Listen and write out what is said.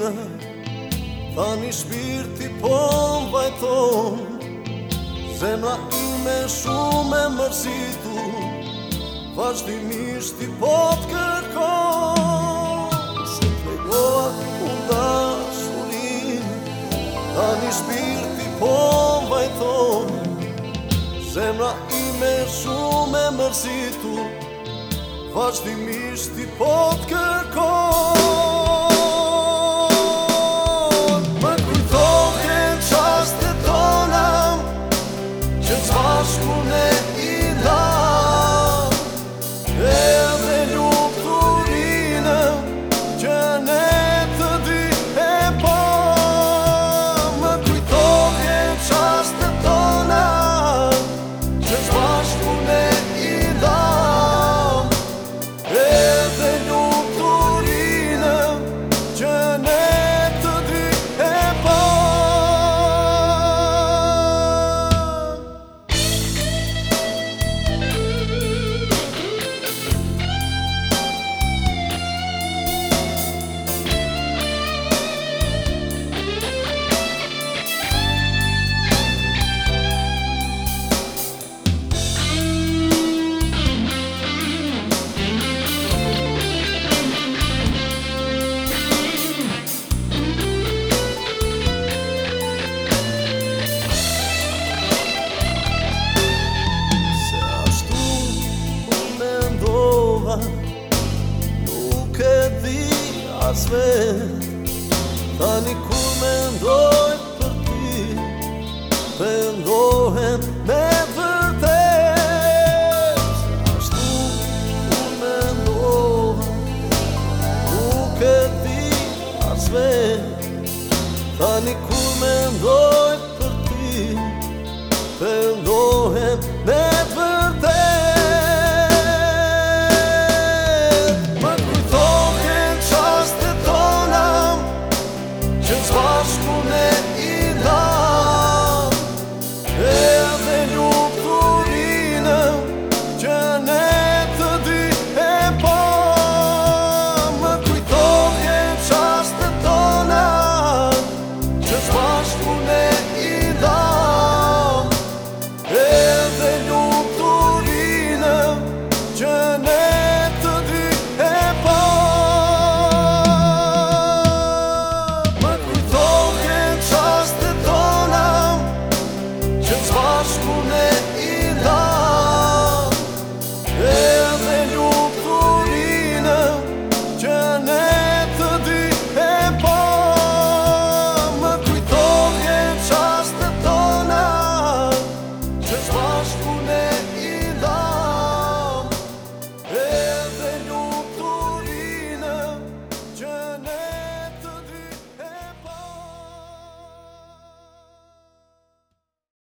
rutinë, tani shpirti po m'vajton, zemra ime shumë e mërzitu, vazhdimisht i po t'kërkon. Se t'legova unë dashurin, tani shpirti po m'vajton, zemra ime shumë e mërzitu, vazhdimisht i po t'kërkon. Më kujtohen qastet tona, që t'bashku ne i dam, edhe lufturine që ne të dy e pam. Më kujtohen qastet tona, që t'bashku ne i dam, edhe lufturine që ne të dy e pam. Nuk e di as vet, tani kur mendoj për ty, mendohem me vërtet. Ashtu kur mendova, nuk e di as vet, tani kur mendoj për ty, mendohem